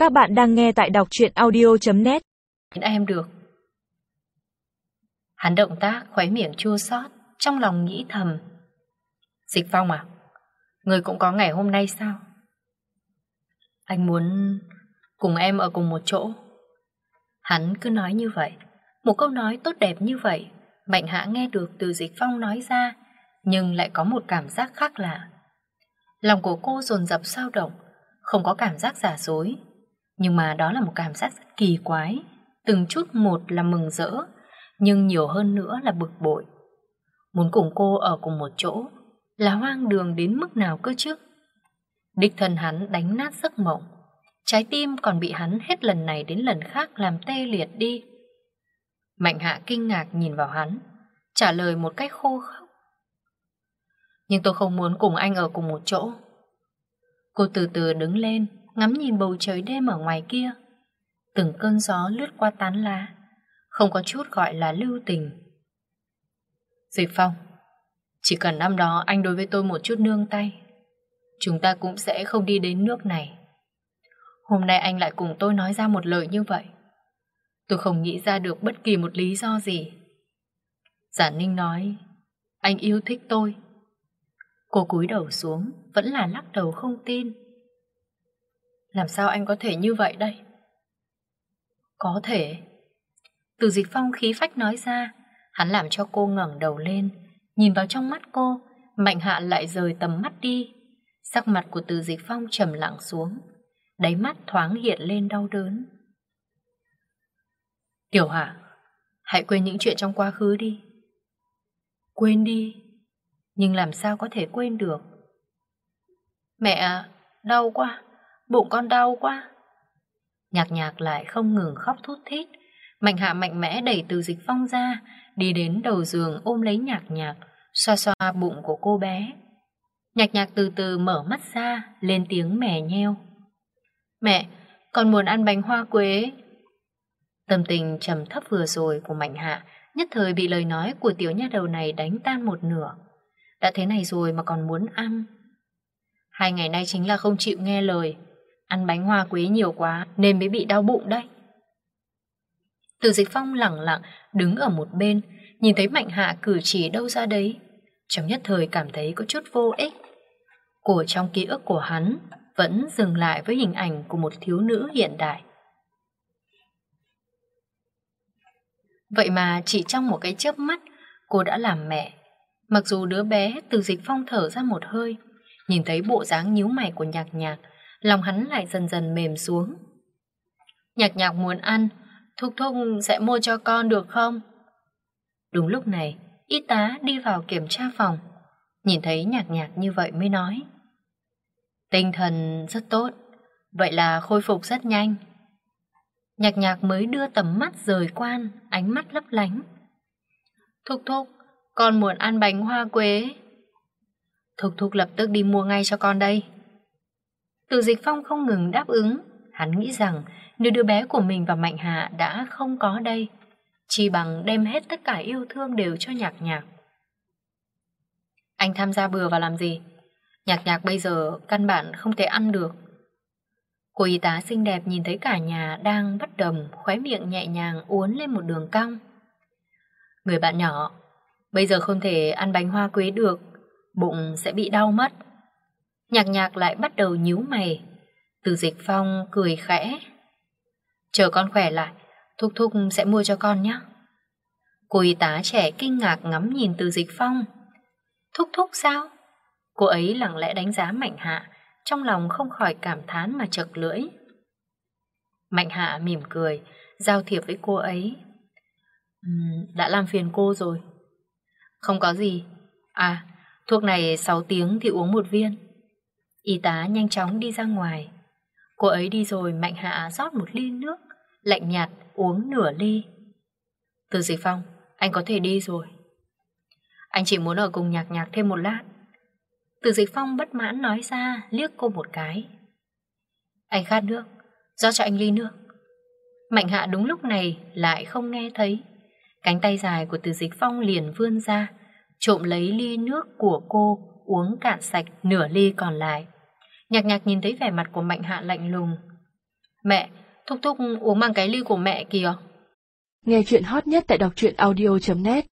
Các bạn đang nghe tại đọc truyện audio.net. Em được. Hắn động tác khóe miệng chua xót, trong lòng nghĩ thầm. Dịch Phong à, người cũng có ngày hôm nay sao? Anh muốn cùng em ở cùng một chỗ. Hắn cứ nói như vậy, một câu nói tốt đẹp như vậy, Mạnh Hạ nghe được từ Dịch Phong nói ra, nhưng lại có một cảm giác khác lạ. Lòng của cô dồn dập dao động, không có cảm giác giả dối, nhưng mà đó là một cảm giác rất kỳ quái. Từng chút một là mừng rỡ, nhưng nhiều hơn nữa là bực bội. Muốn cùng cô ở cùng một chỗ là hoang đường đến mức nào cơ chứ? Đích thân hắn đánh nát giấc mộng, trái tim còn bị hắn hết lần này đến lần khác làm tê liệt đi. Mạnh Hạ kinh ngạc nhìn vào hắn, trả lời một cách khô khốc. Nhưng tôi không muốn cùng anh ở cùng một chỗ. Cô từ từ đứng lên, ngắm nhìn bầu trời đêm ở ngoài kia. Từng cơn gió lướt qua tán lá, không có chút gọi là lưu tình. Dịch Phong, chỉ cần năm đó anh đối với tôi một chút nương tay, chúng ta cũng sẽ không đi đến nước này. Hôm nay anh lại cùng tôi nói ra một lời như vậy. Tôi không nghĩ ra được bất kỳ một lý do gì. Giản Ninh nói, anh yêu thích tôi. Cô cúi đầu xuống, vẫn là lắc đầu không tin. Làm sao anh có thể như vậy đây? Có thể. Từ Dịch Phong khí phách nói ra, hắn làm cho cô ngẩng đầu lên, nhìn vào trong mắt cô. Mạnh Hạ lại rời tầm mắt đi. Sắc mặt của Từ Dịch Phong trầm lặng xuống, đáy mắt thoáng hiện lên đau đớn. Tiểu Hạ, hãy quên những chuyện trong quá khứ đi. Quên đi? Nhưng làm sao có thể quên được? Mẹ à, đau quá, bụng con đau quá. Nhạc Nhạc lại không ngừng khóc thút thít. Mạnh Hạ mạnh mẽ đẩy Từ Dịch Phong ra, đi đến đầu giường ôm lấy Nhạc Nhạc, xoa xoa bụng của cô bé. Nhạc Nhạc từ từ mở mắt ra, lên tiếng mè nheo. Mẹ, con muốn ăn bánh hoa quế. Tâm tình trầm thấp vừa rồi của Mạnh Hạ nhất thời bị lời nói của tiểu nha đầu này đánh tan một nửa. Đã thế này rồi mà còn muốn ăn. 2 ngày nay chính là không chịu nghe lời, ăn bánh hoa quế nhiều quá nên mới bị đau bụng đây. Từ Dịch Phong lẳng lặng đứng ở một bên, nhìn thấy Mạnh Hạ cử chỉ đâu ra đấy, trong nhất thời cảm thấy có chút vô ích. Của trong ký ức của hắn vẫn dừng lại với hình ảnh của một thiếu nữ hiện đại. Vậy mà chỉ trong một cái chớp mắt, cô đã làm mẹ. Mặc dù đứa bé, Từ Dịch Phong thở ra một hơi, nhìn thấy bộ dáng nhíu mày của Nhạc Nhạc, lòng hắn lại dần dần mềm xuống. Nhạc Nhạc muốn ăn, Thúc Thúc sẽ mua cho con được không? Đúng lúc này, y tá đi vào kiểm tra phòng, nhìn thấy Nhạc Nhạc như vậy mới nói. Tinh thần rất tốt, vậy là khôi phục rất nhanh. Nhạc Nhạc mới đưa tầm mắt rời quan, ánh mắt lấp lánh. Thúc Thúc, con muốn ăn bánh hoa quế. Thúc Thúc lập tức đi mua ngay cho con đây. Từ Dịch Phong không ngừng đáp ứng. Hắn nghĩ rằng nếu đứa bé của mình và Mạnh Hạ đã không có đây, chỉ bằng đem hết tất cả yêu thương đều cho Nhạc Nhạc. Anh tham gia bừa vào làm gì? Nhạc Nhạc bây giờ căn bản không thể ăn được. Cô y tá xinh đẹp nhìn thấy cả nhà đang bất đồng, khóe miệng nhẹ nhàng uốn lên một đường cong. Người bạn nhỏ, bây giờ không thể ăn bánh hoa quế được, bụng sẽ bị đau mất. Nhạc Nhạc lại bắt đầu nhíu mày. Từ Dịch Phong cười khẽ. Chờ con khỏe lại, Thúc Thúc sẽ mua cho con nhé. Cô y tá trẻ kinh ngạc ngắm nhìn Từ Dịch Phong. Thúc Thúc sao? Cô ấy lặng lẽ đánh giá Mạnh Hạ, trong lòng không khỏi cảm thán mà chật lưỡi. Mạnh Hạ mỉm cười, giao thiệp với cô ấy. Đã làm phiền cô rồi. Không có gì. À, thuốc này 6 tiếng thì uống 1 viên. Y tá nhanh chóng đi ra ngoài. Cô ấy đi rồi, Mạnh Hạ rót 1 ly nước, lạnh nhạt uống nửa ly. Từ Dịch Phong, anh có thể đi rồi. Anh chỉ muốn ở cùng Nhạc Nhạc thêm 1 lát. Từ Dịch Phong bất mãn nói ra, liếc cô một cái. Anh khát nước, rót cho anh ly nước. Mạnh Hạ đúng lúc này lại không nghe thấy. Cánh tay dài của Từ Dịch Phong liền vươn ra, trộm lấy ly nước của cô, uống cạn sạch nửa ly còn lại. Nhạc Nhạc nhìn thấy vẻ mặt của Mạnh Hạ lạnh lùng. Mẹ, Thúc Thúc uống mang cái ly của mẹ kìa. Nghe chuyện hot nhất tại đọc truyện audio.net